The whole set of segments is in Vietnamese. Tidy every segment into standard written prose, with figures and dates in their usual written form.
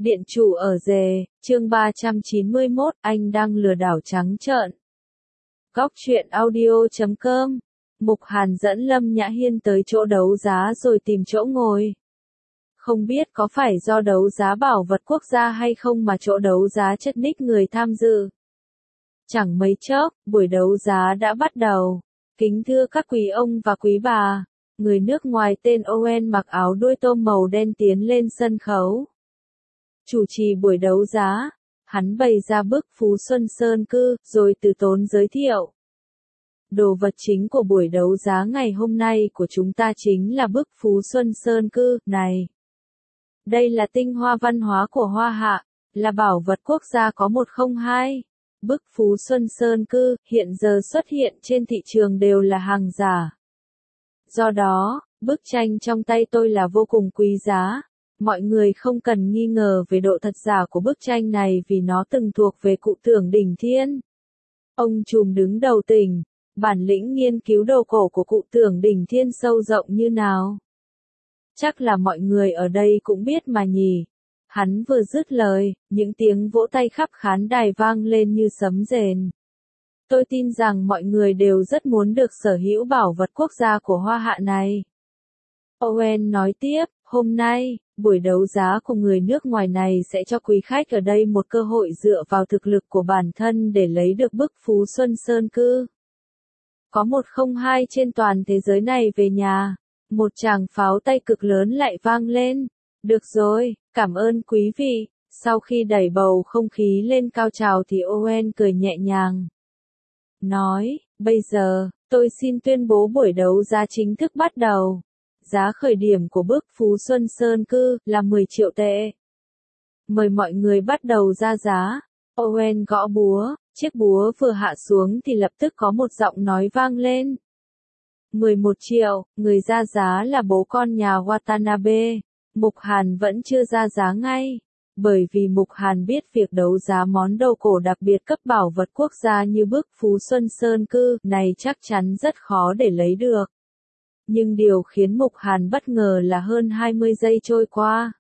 Điện chủ ở rề, chương 391, anh đang lừa đảo trắng trợn. Góc truyện audio.com. Mục Hàn dẫn Lâm Nhã Hiên tới chỗ đấu giá rồi tìm chỗ ngồi. Không biết có phải do đấu giá bảo vật quốc gia hay không mà chỗ đấu giá chất ních người tham dự. Chẳng mấy chốc, buổi đấu giá đã bắt đầu. Kính thưa các quý ông và quý bà, người nước ngoài tên Owen mặc áo đuôi tôm màu đen tiến lên sân khấu. Chủ trì buổi đấu giá, hắn bày ra bức Phú Xuân Sơn Cư, rồi từ tốn giới thiệu. Đồ vật chính của buổi đấu giá ngày hôm nay của chúng ta chính là bức Phú Xuân Sơn Cư này. Đây là tinh hoa văn hóa của Hoa Hạ, là bảo vật quốc gia có 102. Bức Phú Xuân Sơn Cư hiện giờ xuất hiện trên thị trường đều là hàng giả. Do đó, bức tranh trong tay tôi là vô cùng quý giá. Mọi người không cần nghi ngờ về độ thật giả của bức tranh này vì nó từng thuộc về cụ Tưởng Đỉnh Thiên. Ông trùm đứng đầu tỉnh, bản lĩnh nghiên cứu đồ cổ của cụ Tưởng Đỉnh Thiên sâu rộng như nào. Chắc là mọi người ở đây cũng biết mà nhỉ. Hắn vừa dứt lời, những tiếng vỗ tay khắp khán đài vang lên như sấm rền. Tôi tin rằng mọi người đều rất muốn được sở hữu bảo vật quốc gia của Hoa Hạ này. Owen nói tiếp, hôm nay, buổi đấu giá của người nước ngoài này sẽ cho quý khách ở đây một cơ hội dựa vào thực lực của bản thân để lấy được bức Phú Xuân Sơn Cư. Có 102 trên toàn thế giới này về nhà. Một tràng pháo tay cực lớn lại vang lên. Được rồi, cảm ơn quý vị. Sau khi đẩy bầu không khí lên cao trào thì Owen cười nhẹ nhàng. Nói, bây giờ, tôi xin tuyên bố buổi đấu giá chính thức bắt đầu. Giá khởi điểm của bức Phú Xuân Sơn Cư là 10 triệu tệ. Mời mọi người bắt đầu ra giá. Owen gõ búa, chiếc búa vừa hạ xuống thì lập tức có một giọng nói vang lên. 11 triệu, người ra giá là bố con nhà Watanabe. Mục Hàn vẫn chưa ra giá ngay. Bởi vì Mục Hàn biết việc đấu giá món đồ cổ đặc biệt cấp bảo vật quốc gia như bức Phú Xuân Sơn Cư này chắc chắn rất khó để lấy được. Nhưng điều khiến Mục Hàn bất ngờ là hơn 20 giây trôi qua.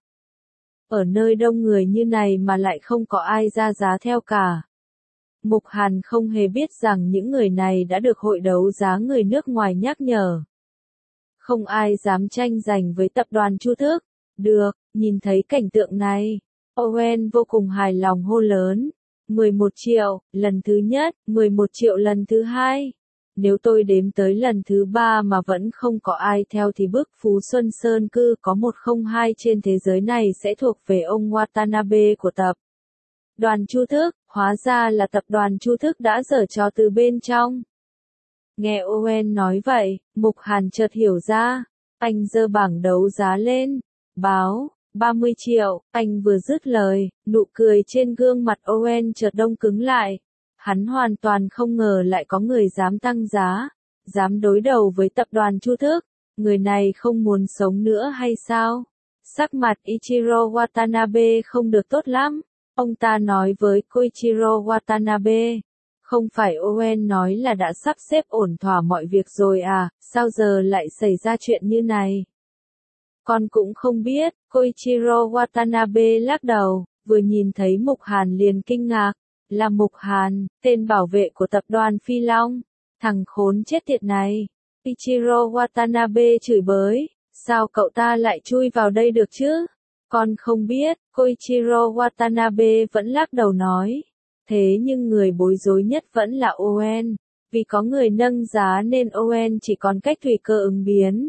Ở nơi đông người như này mà lại không có ai ra giá theo cả. Mục Hàn không hề biết rằng những người này đã được hội đấu giá người nước ngoài nhắc nhở. Không ai dám tranh giành với tập đoàn Chu Thức. Được, nhìn thấy cảnh tượng này, Owen vô cùng hài lòng hô lớn. 11 triệu, lần thứ nhất, 11 triệu lần thứ hai. Nếu tôi đếm tới lần thứ 3 mà vẫn không có ai theo thì bức Phú Xuân Sơn Cư có 102 trên thế giới này sẽ thuộc về ông Watanabe của tập đoàn Chu Thức. Hóa ra là tập đoàn Chu Thức đã giở trò từ bên trong. Nghe Owen nói vậy, Mục Hàn chợt hiểu ra. Anh giơ bảng đấu giá lên. Báo, 30 triệu, anh vừa dứt lời, nụ cười trên gương mặt Owen chợt đông cứng lại. Hắn hoàn toàn không ngờ lại có người dám tăng giá, dám đối đầu với tập đoàn Chu Thức. Người này không muốn sống nữa hay sao? Sắc mặt Ichiro Watanabe không được tốt lắm. Ông ta nói với Koichiro Watanabe. Không phải Owen nói là đã sắp xếp ổn thỏa mọi việc rồi à, sao giờ lại xảy ra chuyện như này? Con cũng không biết, Koichiro Watanabe lắc đầu, vừa nhìn thấy Mục Hàn liền kinh ngạc. Là Mục Hàn, tên bảo vệ của tập đoàn Phi Long. Thằng khốn chết tiệt này. Ichiro Watanabe chửi bới. Sao cậu ta lại chui vào đây được chứ? Con không biết, Koichiro Watanabe vẫn lắc đầu nói. Thế nhưng người bối rối nhất vẫn là Owen. Vì có người nâng giá nên Owen chỉ còn cách tùy cơ ứng biến.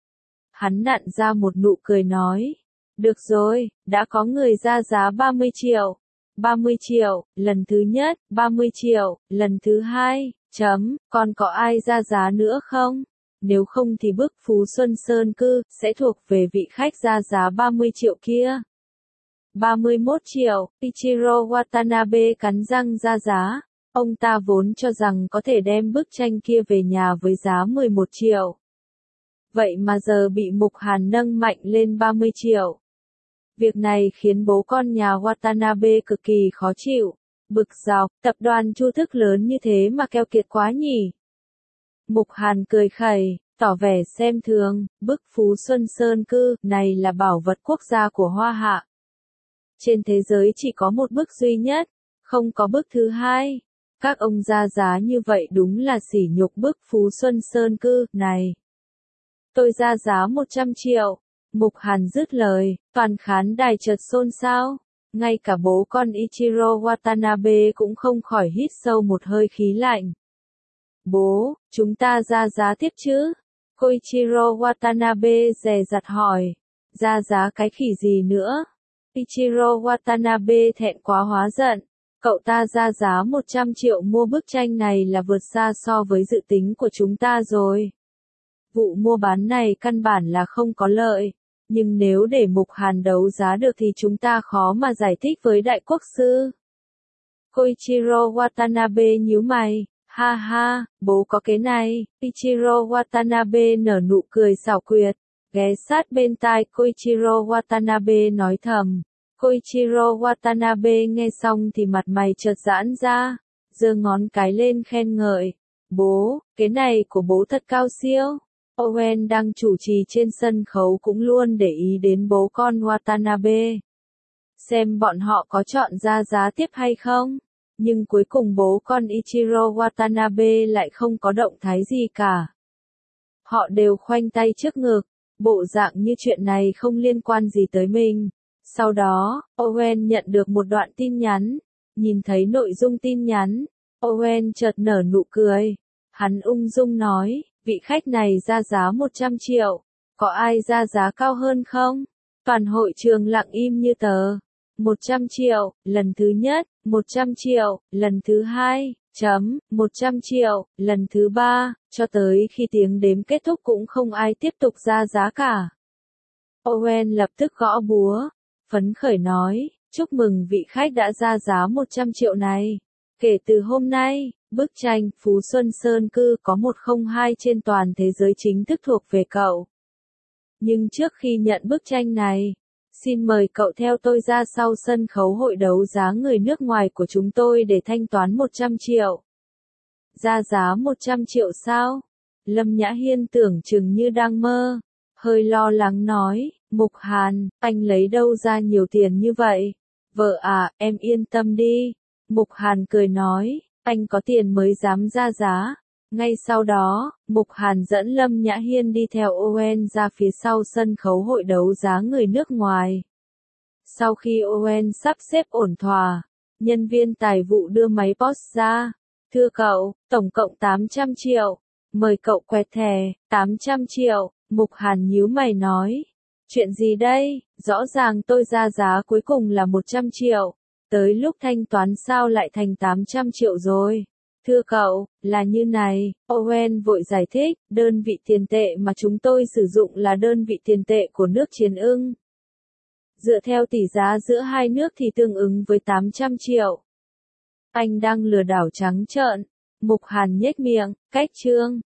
Hắn nặn ra một nụ cười nói. Được rồi, đã có người ra giá 30 triệu. 30 triệu, lần thứ nhất, 30 triệu, lần thứ hai, còn có ai ra giá nữa không? Nếu không thì bức Phú Xuân Sơn Cư sẽ thuộc về vị khách ra giá 30 triệu kia. 31 triệu, Ichiro Watanabe cắn răng ra giá. Ông ta vốn cho rằng có thể đem bức tranh kia về nhà với giá 11 triệu. Vậy mà giờ bị Mục Hàn nâng mạnh lên 30 triệu. Việc này khiến bố con nhà Watanabe cực kỳ khó chịu. Bực dọc, tập đoàn Chu Thức lớn như thế mà keo kiệt quá nhỉ. Mục Hàn cười khẩy, tỏ vẻ xem thường, bức Phú Xuân Sơn Cư này là bảo vật quốc gia của Hoa Hạ. Trên thế giới chỉ có một bức duy nhất, không có bức thứ hai. Các ông ra giá như vậy đúng là sỉ nhục bức Phú Xuân Sơn Cư này. Tôi ra giá 100 triệu. Mục Hàn dứt lời, toàn khán đài chợt xôn xao. Ngay cả bố con Ichiro Watanabe cũng không khỏi hít sâu một hơi khí lạnh. Bố, chúng ta ra giá tiếp chứ? Koichiro Watanabe dè dặt hỏi. Ra giá cái khỉ gì nữa? Ichiro Watanabe thẹn quá hóa giận. Cậu ta ra giá 100 triệu mua bức tranh này là vượt xa so với dự tính của chúng ta rồi. Vụ mua bán này căn bản là không có lợi. Nhưng nếu để Mục Hàn đấu giá được thì chúng ta khó mà giải thích với đại quốc sư. Koichiro Watanabe nhíu mày. Ha ha, bố có cái này. Ichiro Watanabe nở nụ cười xảo quyệt. Ghé sát bên tai Koichiro Watanabe nói thầm. Koichiro Watanabe nghe xong thì mặt mày chợt giãn ra. Giơ ngón cái lên khen ngợi. Bố, cái này của bố thật cao siêu. Owen đang chủ trì trên sân khấu cũng luôn để ý đến bố con Watanabe. Xem bọn họ có chọn ra giá tiếp hay không. Nhưng cuối cùng bố con Ichiro Watanabe lại không có động thái gì cả. Họ đều khoanh tay trước ngực, bộ dạng như chuyện này không liên quan gì tới mình. Sau đó, Owen nhận được một đoạn tin nhắn. Nhìn thấy nội dung tin nhắn, Owen chợt nở nụ cười. Hắn ung dung nói, vị khách này ra giá 100 triệu. Có ai ra giá cao hơn không? Toàn hội trường lặng im như tờ. 100 triệu, lần thứ nhất, 100 triệu, lần thứ hai, 100 triệu, lần thứ ba, cho tới khi tiếng đếm kết thúc cũng không ai tiếp tục ra giá cả. Owen lập tức gõ búa, phấn khởi nói, chúc mừng vị khách đã ra giá 100 triệu này. Kể từ hôm nay, bức tranh Phú Xuân Sơn Cư có 102 trên toàn thế giới chính thức thuộc về cậu. Nhưng trước khi nhận bức tranh này, xin mời cậu theo tôi ra sau sân khấu hội đấu giá người nước ngoài của chúng tôi để thanh toán 100 triệu. Ra giá 100 triệu sao? Lâm Nhã Hiên tưởng chừng như đang mơ. Hơi lo lắng nói, Mục Hàn, anh lấy đâu ra nhiều tiền như vậy? Vợ à, em yên tâm đi. Mục Hàn cười nói, anh có tiền mới dám ra giá. Ngay sau đó, Mục Hàn dẫn Lâm Nhã Hiên đi theo Owen ra phía sau sân khấu hội đấu giá người nước ngoài. Sau khi Owen sắp xếp ổn thỏa, nhân viên tài vụ đưa máy POS ra. Thưa cậu, tổng cộng 800 triệu. Mời cậu quẹt thẻ, 800 triệu. Mục Hàn nhíu mày nói. Chuyện gì đây? Rõ ràng tôi ra giá cuối cùng là 100 triệu. Tới lúc thanh toán sao lại thành 800 triệu rồi? Thưa cậu, là như này, Owen vội giải thích, đơn vị tiền tệ mà chúng tôi sử dụng là đơn vị tiền tệ của nước Chiến Ưng. Dựa theo tỷ giá giữa hai nước thì tương ứng với 800 triệu. Anh đang lừa đảo trắng trợn. Mục Hàn nhếch miệng, cách chương.